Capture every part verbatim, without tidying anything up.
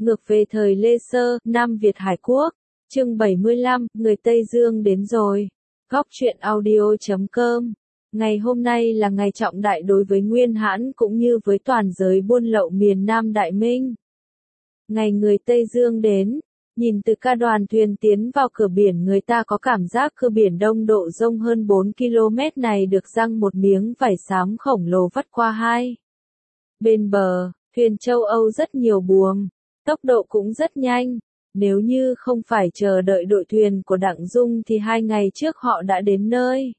Ngược về thời Lê Sơ, Nam Việt Hải Quốc. Chương bảy mươi lăm, người Tây Dương đến rồi. Góc truyện audio chấm com. Ngày hôm nay là ngày trọng đại đối với Nguyên Hãn cũng như với toàn giới buôn lậu miền Nam Đại Minh. Ngày người Tây Dương đến, nhìn từ ca đoàn thuyền tiến vào cửa biển, người ta có cảm giác cửa biển Đông độ rông hơn bốn ki lô mét này được giăng một miếng vải xám khổng lồ vắt qua hai bên bờ. Thuyền châu Âu rất nhiều buồm, tốc độ cũng rất nhanh. Nếu như không phải chờ đợi đội thuyền của Đặng Dung thì hai ngày trước họ đã đến nơi.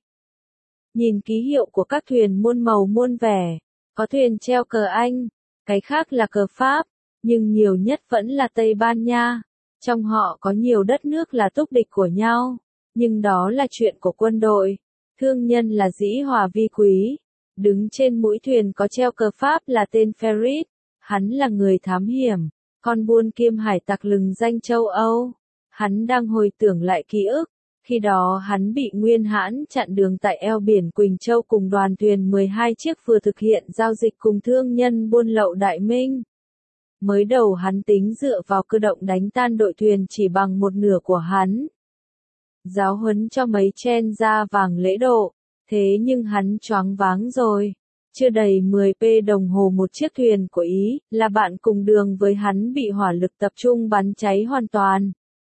Nhìn ký hiệu của các thuyền muôn màu muôn vẻ, có thuyền treo cờ Anh, cái khác là cờ Pháp, nhưng nhiều nhất vẫn là Tây Ban Nha. Trong họ có nhiều đất nước là túc địch của nhau, nhưng đó là chuyện của quân đội. Thương nhân là dĩ hòa vi quý. Đứng trên mũi thuyền có treo cờ Pháp là tên Ferit, hắn là người thám hiểm, con buôn kiêm hải tặc lừng danh châu Âu. Hắn đang hồi tưởng lại ký ức, khi đó hắn bị Nguyên Hãn chặn đường tại eo biển Quỳnh Châu cùng đoàn thuyền mười hai chiếc vừa thực hiện giao dịch cùng thương nhân buôn lậu Đại Minh. Mới đầu hắn tính dựa vào cơ động đánh tan đội thuyền chỉ bằng một nửa của hắn, giáo huấn cho mấy chen da vàng lễ độ, thế nhưng hắn choáng váng rồi. Chưa đầy mười phút đồng hồ một chiếc thuyền của Ý, là bạn cùng đường với hắn, bị hỏa lực tập trung bắn cháy hoàn toàn.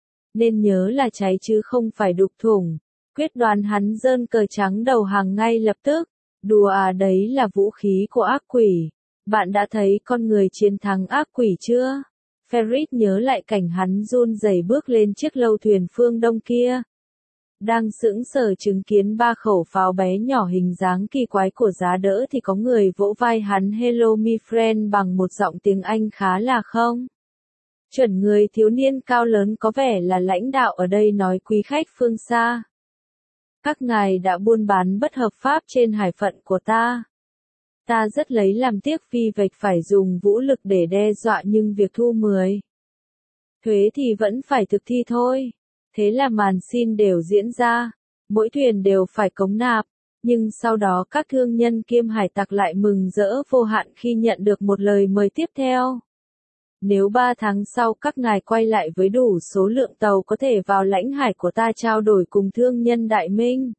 Nên nhớ là cháy chứ không phải đục thủng. Quyết đoán hắn giơ cờ trắng đầu hàng ngay lập tức. Đùa à, đấy là vũ khí của ác quỷ. Bạn đã thấy con người chiến thắng ác quỷ chưa? Ferit nhớ lại cảnh hắn run rẩy bước lên chiếc lâu thuyền phương Đông kia. Đang sững sờ chứng kiến ba khẩu pháo bé nhỏ hình dáng kỳ quái của giá đỡ thì có người vỗ vai hắn "Hello my friend" bằng một giọng tiếng Anh khá là không chuẩn. Người thiếu niên cao lớn có vẻ là lãnh đạo ở đây nói: "Quý khách phương xa, các ngài đã buôn bán bất hợp pháp trên hải phận của ta. Ta rất lấy làm tiếc vì vạch phải dùng vũ lực để đe dọa, nhưng việc thu mười thuế thì vẫn phải thực thi thôi." Thế là màn xin đều diễn ra, mỗi thuyền đều phải cống nạp, nhưng sau đó các thương nhân kiêm hải tặc lại mừng rỡ vô hạn khi nhận được một lời mời tiếp theo. Nếu ba tháng sau các ngài quay lại với đủ số lượng tàu có thể vào lãnh hải của ta trao đổi cùng thương nhân Đại Minh,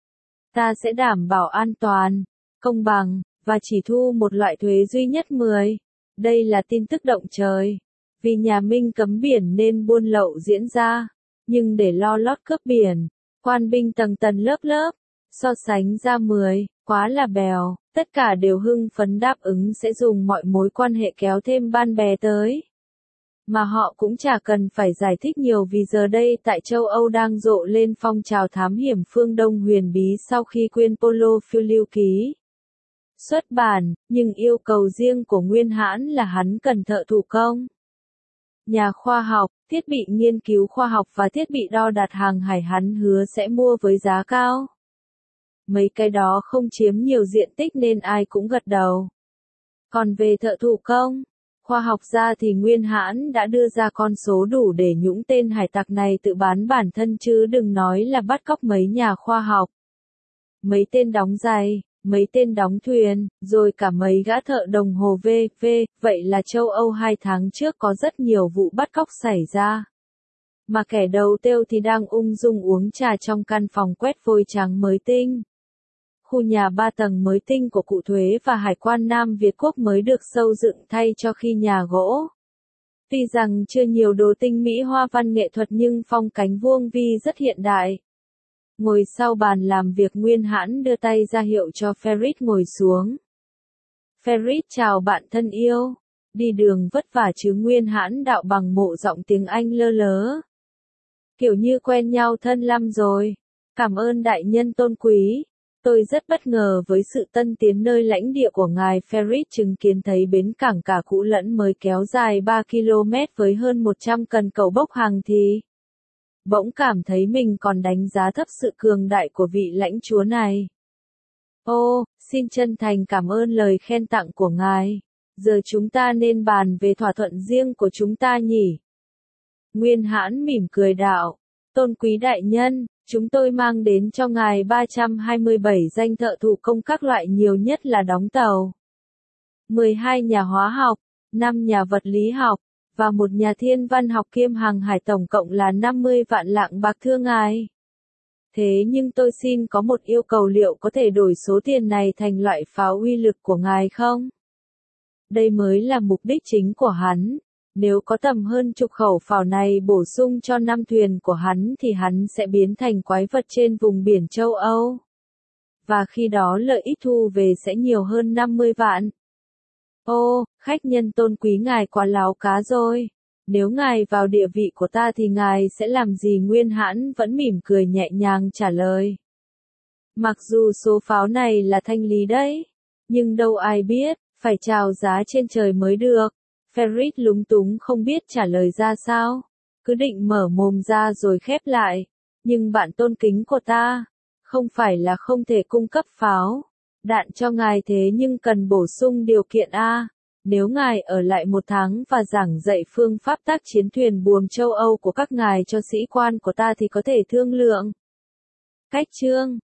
ta sẽ đảm bảo an toàn, công bằng, và chỉ thu một loại thuế duy nhất mười. Đây là tin tức động trời. Vì nhà Minh cấm biển nên buôn lậu diễn ra. Nhưng để lo lót cướp biển, quan binh tầng tầng lớp lớp, so sánh ra mười, quá là bèo, tất cả đều hưng phấn đáp ứng sẽ dùng mọi mối quan hệ kéo thêm ban bè tới. Mà họ cũng chả cần phải giải thích nhiều, vì giờ đây tại châu Âu đang rộ lên phong trào thám hiểm phương Đông huyền bí sau khi quyển Polo Phiêu ký xuất bản, nhưng yêu cầu riêng của Nguyên Hãn là hắn cần thợ thủ công, nhà khoa học, thiết bị nghiên cứu khoa học và thiết bị đo đạt hàng hải. Hắn hứa sẽ mua với giá cao. Mấy cái đó không chiếm nhiều diện tích nên ai cũng gật đầu. Còn về thợ thủ công, khoa học gia thì Nguyên Hãn đã đưa ra con số đủ để nhũng tên hải tặc này tự bán bản thân, chứ đừng nói là bắt cóc mấy nhà khoa học, mấy tên đóng giày, mấy tên đóng thuyền, rồi cả mấy gã thợ đồng hồ vê vê. Vậy là châu Âu hai tháng trước có rất nhiều vụ bắt cóc xảy ra. Mà kẻ đầu têu thì đang ung dung uống trà trong căn phòng quét vôi trắng mới tinh. Khu nhà ba tầng mới tinh của cụ thuế và hải quan Nam Việt Quốc mới được xây dựng thay cho khi nhà gỗ. Tuy rằng chưa nhiều đồ tinh mỹ hoa văn nghệ thuật nhưng phong cảnh vuông vi rất hiện đại. Ngồi sau bàn làm việc, Nguyên Hãn đưa tay ra hiệu cho Ferit ngồi xuống. Ferit chào bạn thân yêu. Đi đường vất vả chứ? Nguyên Hãn đạo bằng mộ giọng tiếng Anh lơ lớ. Kiểu như quen nhau thân lắm rồi. Cảm ơn đại nhân tôn quý. Tôi rất bất ngờ với sự tân tiến nơi lãnh địa của ngài. Ferit chứng kiến thấy bến cảng cả cũ lẫn mới kéo dài ba ki lô mét với hơn một trăm cần cầu bốc hàng thì bỗng cảm thấy mình còn đánh giá thấp sự cường đại của vị lãnh chúa này. Ô, xin chân thành cảm ơn lời khen tặng của ngài. Giờ chúng ta nên bàn về thỏa thuận riêng của chúng ta nhỉ? Nguyên Hãn mỉm cười đạo. Tôn quý đại nhân, chúng tôi mang đến cho ngài ba trăm hai mươi bảy danh thợ thủ công các loại, nhiều nhất là đóng tàu, mười hai nhà hóa học, năm nhà vật lý học, và một nhà thiên văn học kiêm hàng hải tổng cộng là năm mươi vạn lạng bạc thưa ngài. Thế nhưng tôi xin có một yêu cầu, liệu có thể đổi số tiền này thành loại pháo uy lực của ngài không? Đây mới là mục đích chính của hắn. Nếu có tầm hơn chục khẩu pháo này bổ sung cho năm thuyền của hắn thì hắn sẽ biến thành quái vật trên vùng biển châu Âu. Và khi đó lợi ích thu về sẽ nhiều hơn năm mươi vạn. Ô, khách nhân tôn quý, ngài quá láo cá rồi. Nếu ngài vào địa vị của ta thì ngài sẽ làm gì? Nguyên Hãn vẫn mỉm cười nhẹ nhàng trả lời. Mặc dù số pháo này là thanh lý đấy, nhưng đâu ai biết, phải chào giá trên trời mới được. Ferris lúng túng không biết trả lời ra sao, cứ định mở mồm ra rồi khép lại. Nhưng bạn tôn kính của ta, không phải là không thể cung cấp pháo đạn cho ngài, thế nhưng cần bổ sung điều kiện A. Nếu ngài ở lại một tháng và giảng dạy phương pháp tác chiến thuyền buồm châu Âu của các ngài cho sĩ quan của ta thì có thể thương lượng. Cách chương